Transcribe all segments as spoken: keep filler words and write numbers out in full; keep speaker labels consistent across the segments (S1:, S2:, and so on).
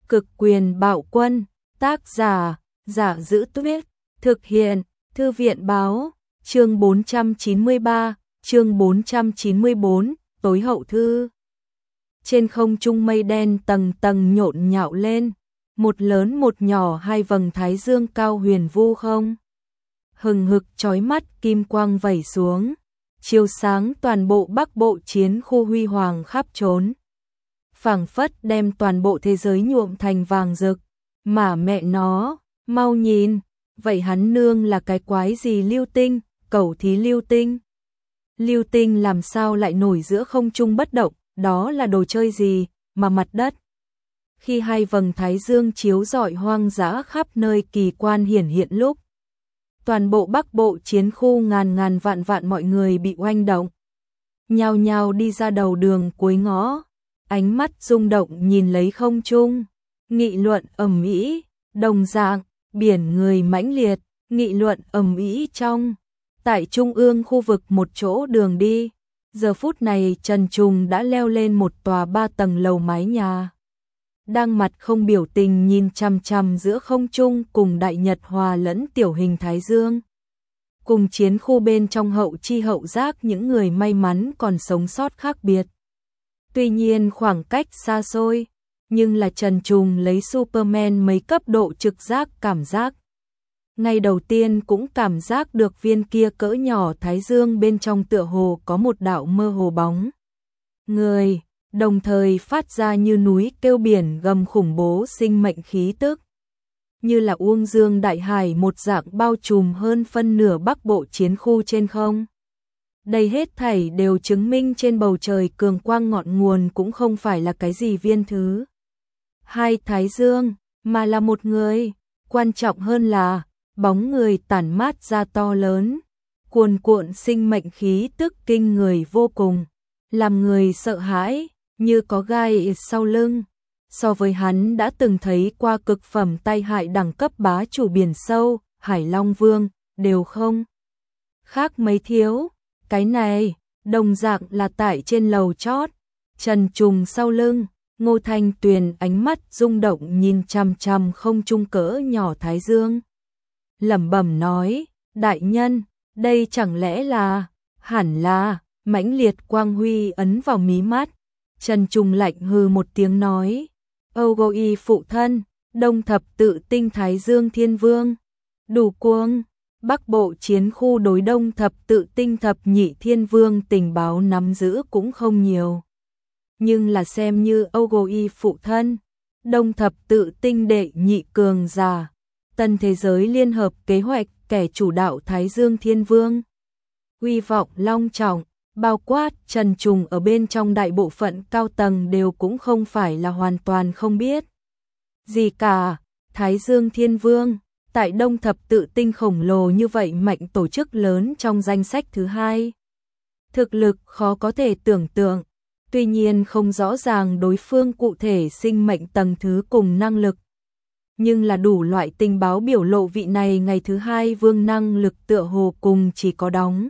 S1: Cực quyền bạo quân, tác giả, Giả Giữ Tuyết, thực hiện, Thư viện báo, chương bốn trăm chín mươi ba, chương bốn trăm chín mươi bốn, tối hậu thư. Trên không trung mây đen tầng tầng nhộn nhạo lên, một lớn một nhỏ hai vầng thái dương cao huyền vu không. Hừng hực chói mắt kim quang vẩy xuống, chiếu sáng toàn bộ Bắc Bộ chiến khu huy hoàng khắp trốn. Phảng phất đem toàn bộ thế giới nhuộm thành vàng rực, mà mẹ nó, mau nhìn, vậy hắn nương là cái quái gì lưu tinh, cẩu thí lưu tinh. Lưu tinh làm sao lại nổi giữa không trung bất động, đó là đồ chơi gì, mà mặt đất. Khi hai vầng thái dương chiếu rọi hoang dã khắp nơi kỳ quan hiển hiện lúc. Toàn bộ Bắc Bộ chiến khu ngàn ngàn vạn vạn mọi người bị oanh động. Nhao nhao đi ra đầu đường cuối ngõ, ánh mắt rung động nhìn lấy không trung, nghị luận ầm ĩ, đồng dạng, biển người mãnh liệt, nghị luận ầm ĩ trong. Tại trung ương khu vực một chỗ đường đi, giờ phút này Trần Trùng đã leo lên một tòa ba tầng lầu mái nhà. Đang mặt không biểu tình nhìn chằm chằm giữa không trung cùng đại nhật hòa lẫn tiểu hình thái dương. Cùng chiến khu bên trong hậu chi hậu giác những người may mắn còn sống sót khác biệt. Tuy nhiên khoảng cách xa xôi, nhưng là Trần Trùng lấy Superman mấy cấp độ trực giác cảm giác. Ngay đầu tiên cũng cảm giác được viên kia cỡ nhỏ thái dương bên trong tựa hồ có một đạo mơ hồ bóng người, đồng thời phát ra như núi kêu biển gầm khủng bố sinh mệnh khí tức. Như là uông dương đại hải một dạng bao trùm hơn phân nửa Bắc Bộ chiến khu trên không. Đây hết thảy đều chứng minh trên bầu trời cường quang ngọn nguồn cũng không phải là cái gì viên thứ hai thái dương, mà là một người, quan trọng hơn là bóng người tản mát ra to lớn, cuồn cuộn sinh mệnh khí tức kinh người vô cùng, làm người sợ hãi, như có gai sau lưng. So với hắn đã từng thấy qua cực phẩm tai hại đẳng cấp bá chủ biển sâu, Hải Long Vương, đều không khác mấy thiếu. Cái này, đồng dạng là tại trên lầu chót, Trần Trùng sau lưng, Ngô Thanh Tuyền ánh mắt rung động nhìn chằm chằm không trung cỡ nhỏ thái dương. Lẩm bẩm nói, đại nhân, đây chẳng lẽ là, hẳn là, mãnh liệt quang huy ấn vào mí mắt. Trần Trùng lạnh hừ một tiếng nói, Ogoi phụ thân, đông thập tự tinh thái dương thiên vương, đủ cuồng. Bắc Bộ chiến khu đối đông thập tự tinh thập nhị thiên vương tình báo nắm giữ cũng không nhiều. Nhưng là xem như Ogoi phụ thân, đông thập tự tinh đệ nhị cường giả, tân thế giới liên hợp kế hoạch kẻ chủ đạo Thái Dương Thiên Vương. Uy vọng long trọng, bao quát Trần Trùng ở bên trong đại bộ phận cao tầng đều cũng không phải là hoàn toàn không biết gì cả. Thái Dương Thiên Vương tại đông thập tự tinh khổng lồ như vậy mạnh tổ chức lớn trong danh sách thứ hai. Thực lực khó có thể tưởng tượng, tuy nhiên không rõ ràng đối phương cụ thể sinh mệnh tầng thứ cùng năng lực. Nhưng là đủ loại tình báo biểu lộ vị này ngày thứ hai vương năng lực tựa hồ cùng chỉ có đóng.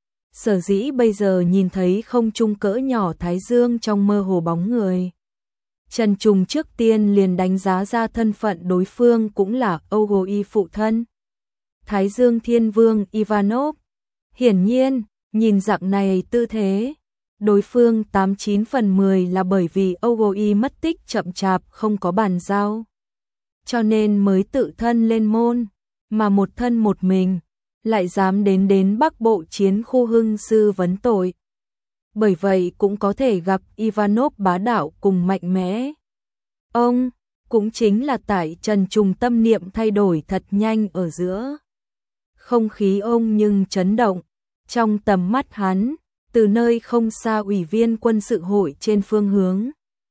S1: Sở dĩ bây giờ nhìn thấy không trung cỡ nhỏ thái dương trong mơ hồ bóng người. Trần Trùng trước tiên liền đánh giá ra thân phận đối phương cũng là Ogoi phụ thân. Thái Dương Thiên Vương Ivanov. Hiển nhiên, nhìn dạng này tư thế, đối phương tám chín phần mười là bởi vì Ogoi mất tích chậm chạp không có bàn giao. Cho nên mới tự thân lên môn, mà một thân một mình, lại dám đến đến Bắc Bộ chiến khu hưng sư vấn tội. Bởi vậy cũng có thể gặp Ivanov bá đạo cùng mạnh mẽ. Ông, cũng chính là tại Trần Trùng tâm niệm thay đổi thật nhanh ở giữa. Không khí ông nhưng chấn động, trong tầm mắt hắn, từ nơi không xa ủy viên quân sự hội trên phương hướng.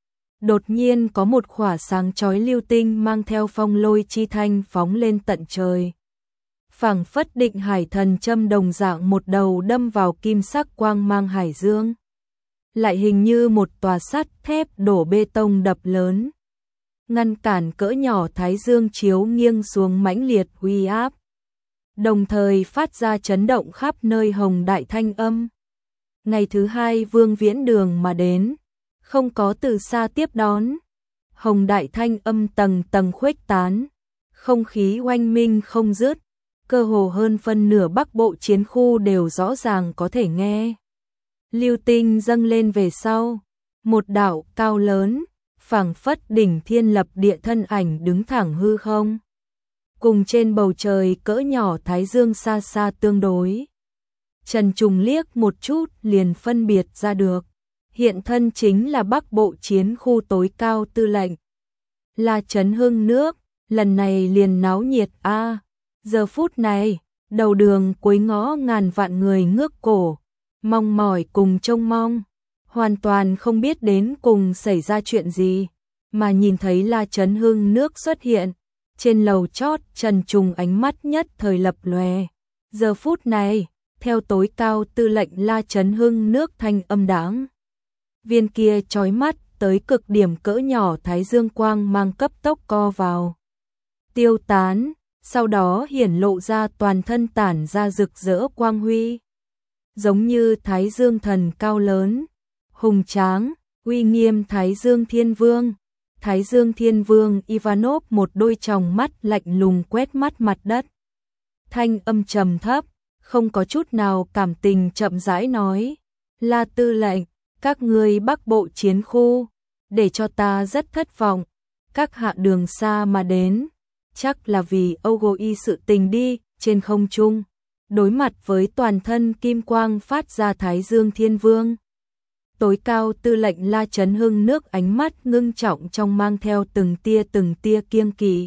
S1: Đột nhiên có một khỏa sáng chói lưu tinh mang theo phong lôi chi thanh phóng lên tận trời. Phảng phất định hải thần châm đồng dạng một đầu đâm vào kim sắc quang mang hải dương. Lại hình như một tòa sắt thép đổ bê tông đập lớn. Ngăn cản cỡ nhỏ thái dương chiếu nghiêng xuống mãnh liệt uy áp. Đồng thời phát ra chấn động khắp nơi hồng đại thanh âm. Ngày thứ hai Vương Viễn Đường mà đến, không có từ xa tiếp đón. hồng đại thanh âm tầng tầng khuếch tán, không khí oanh minh không dứt, cơ hồ hơn phân nửa Bắc Bộ chiến khu đều rõ ràng có thể nghe. Lưu tinh dâng lên về sau, một đạo cao lớn, phảng phất đỉnh thiên lập địa thân ảnh đứng thẳng hư không. Cùng trên bầu trời cỡ nhỏ thái dương xa xa tương đối. Trần Trùng liếc một chút liền phân biệt ra được, hiện thân chính là Bắc Bộ chiến khu tối cao tư lệnh. Là Trấn Hưng nước, lần này liền náo nhiệt a. À, giờ phút này, đầu đường cuối ngõ ngàn vạn người ngước cổ, mong mỏi cùng trông mong, hoàn toàn không biết đến cùng xảy ra chuyện gì, mà nhìn thấy La Trấn Hưng nước xuất hiện, trên lầu chót Trần Trùng ánh mắt nhất thời lập lòe. Giờ phút này, theo tối cao tư lệnh La Trấn Hưng nước thanh âm đáng, viên kia chói mắt tới cực điểm cỡ nhỏ thái dương quang mang cấp tốc co vào, tiêu tán, sau đó hiển lộ ra toàn thân tản ra rực rỡ quang huy, giống như thái dương thần cao lớn, hùng tráng, uy nghiêm Thái Dương Thiên Vương. Thái Dương Thiên Vương Ivanov một đôi tròng mắt lạnh lùng quét mắt mặt đất. Thanh âm trầm thấp, không có chút nào cảm tình chậm rãi nói, La tư lệnh, các ngươi Bắc Bộ chiến khu, để cho ta rất thất vọng, các hạ đường xa mà đến, chắc là vì Âu Gô Y sự tình đi, trên không trung, đối mặt với toàn thân kim quang phát ra Thái Dương Thiên Vương. Tối cao tư lệnh La Trấn Hưng nước ánh mắt ngưng trọng trong mang theo từng tia từng tia kiêng kỵ.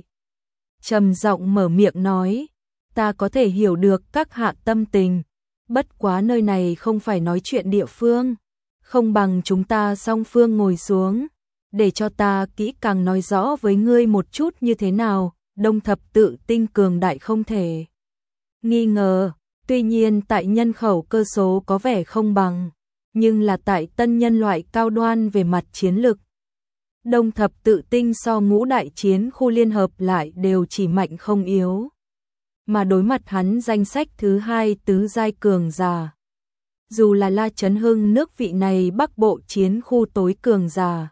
S1: Trầm giọng mở miệng nói, ta có thể hiểu được các hạ tâm tình, bất quá nơi này không phải nói chuyện địa phương, không bằng chúng ta song phương ngồi xuống, để cho ta kỹ càng nói rõ với ngươi một chút như thế nào. Đông thập tự tinh cường đại không thể nghi ngờ, tuy nhiên tại nhân khẩu cơ số có vẻ không bằng, nhưng là tại tân nhân loại cao đoan về mặt chiến lực. Đông thập tự tinh so ngũ đại chiến khu liên hợp lại đều chỉ mạnh không yếu. Mà đối mặt hắn danh sách thứ hai tứ giai cường giả. Dù là La Trấn Hưng nước vị này Bắc Bộ chiến khu tối cường giả,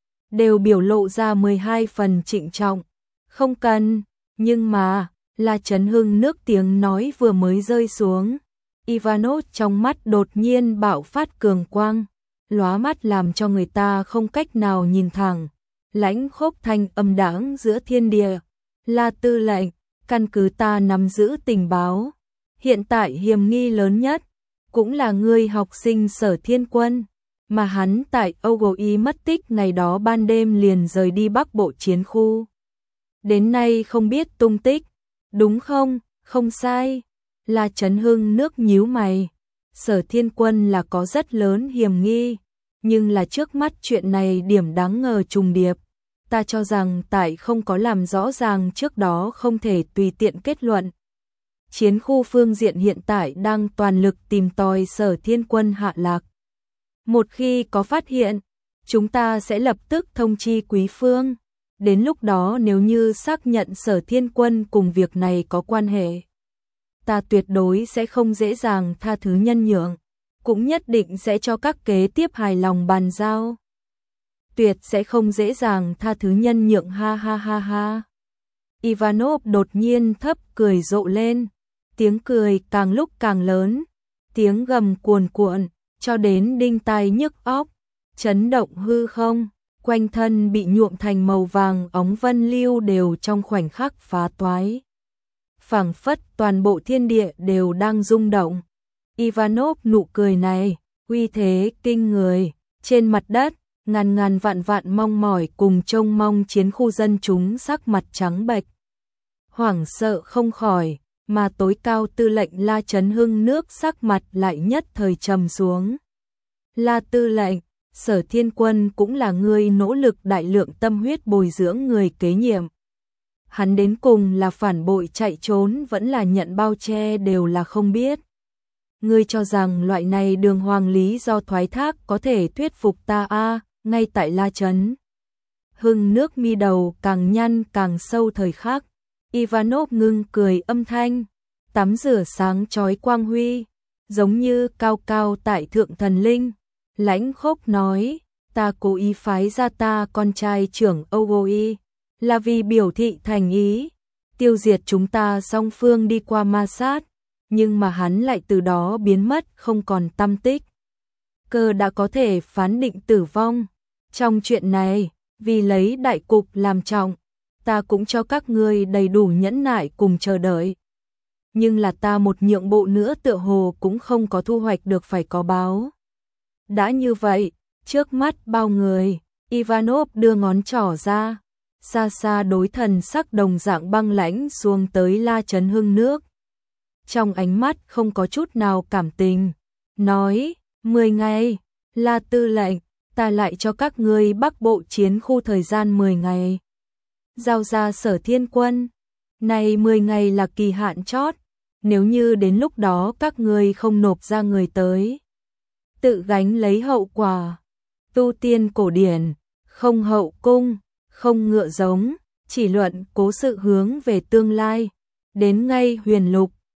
S1: đều biểu lộ ra mười hai phần trịnh trọng. Không cần, nhưng mà, La Trấn Hưng nước tiếng nói vừa mới rơi xuống. Ivanov trong mắt đột nhiên bạo phát cường quang, lóa mắt làm cho người ta không cách nào nhìn thẳng. Lãnh khốc thanh âm đáng giữa thiên địa. La tư lệnh, căn cứ ta nắm giữ tình báo, hiện tại hiểm nghi lớn nhất, cũng là người học sinh Sở Thiên Quân, mà hắn tại Âu Gô Y mất tích ngày đó ban đêm liền rời đi Bắc Bộ chiến khu. Đến nay không biết tung tích, đúng không? Không sai. La Trấn Hưng nước nhíu mày, Sở Thiên Quân là có rất lớn hiểm nghi, nhưng là trước mắt chuyện này điểm đáng ngờ trùng điệp, ta cho rằng tại không có làm rõ ràng trước đó không thể tùy tiện kết luận. Chiến khu phương diện hiện tại đang toàn lực tìm tòi Sở Thiên Quân hạ lạc. Một khi có phát hiện, chúng ta sẽ lập tức thông chi quý phương, đến lúc đó nếu như xác nhận Sở Thiên Quân cùng việc này có quan hệ, ta tuyệt đối sẽ không dễ dàng tha thứ nhân nhượng, cũng nhất định sẽ cho các kế tiếp hài lòng bàn giao. Tuyệt sẽ không dễ dàng tha thứ nhân nhượng, ha ha ha ha. Ivanov đột nhiên thấp cười rộ lên, tiếng cười càng lúc càng lớn, tiếng gầm cuồn cuộn, cho đến đinh tai nhức óc, chấn động hư không, quanh thân bị nhuộm thành màu vàng óng vân lưu đều trong khoảnh khắc phá toái. Phảng phất toàn bộ thiên địa đều đang rung động. Ivanov nụ cười này, uy thế kinh người, trên mặt đất, ngàn ngàn vạn vạn mong mỏi cùng trông mong chiến khu dân chúng sắc mặt trắng bệch. Hoảng sợ không khỏi, mà tối cao tư lệnh La Trấn Hưng nước sắc mặt lại nhất thời trầm xuống. La tư lệnh, Sở Thiên Quân cũng là người nỗ lực đại lượng tâm huyết bồi dưỡng người kế nhiệm. Hắn đến cùng là phản bội chạy trốn vẫn là nhận bao che đều là không biết. Ngươi cho rằng loại này đường hoàng lý do thoái thác có thể thuyết phục ta a? À, ngay tại La Trấn Hưng nước mi đầu càng nhăn càng sâu thời khắc. Ivanov ngưng cười âm thanh, tắm rửa sáng chói quang huy, giống như cao cao tại thượng thần linh. Lãnh khốc nói, ta cố ý phái ra ta con trai trưởng Ogoi, là vì biểu thị thành ý, tiêu diệt chúng ta song phương đi qua ma sát, nhưng mà hắn lại từ đó biến mất không còn tăm tích. Cơ đã có thể phán định tử vong. Trong chuyện này, vì lấy đại cục làm trọng, ta cũng cho các ngươi đầy đủ nhẫn nại cùng chờ đợi. Nhưng là ta một nhượng bộ nữa tựa hồ cũng không có thu hoạch được phải có báo. Đã như vậy, trước mắt bao người, Ivanov đưa ngón trỏ ra, xa xa đối thần sắc đồng dạng băng lãnh xuống tới La Trấn Hưng nước. Trong ánh mắt không có chút nào cảm tình, nói, mười ngày, La tư lệnh, ta lại cho các ngươi Bắc Bộ chiến khu thời gian mười ngày. Giao ra Sở Thiên Quân, này mười ngày là kỳ hạn chót, nếu như đến lúc đó các ngươi không nộp ra người tới, tự gánh lấy hậu quả. Tu tiên cổ điển, không hậu cung, không ngựa giống, chỉ luận cố sự hướng về tương lai, đến ngay huyền lục,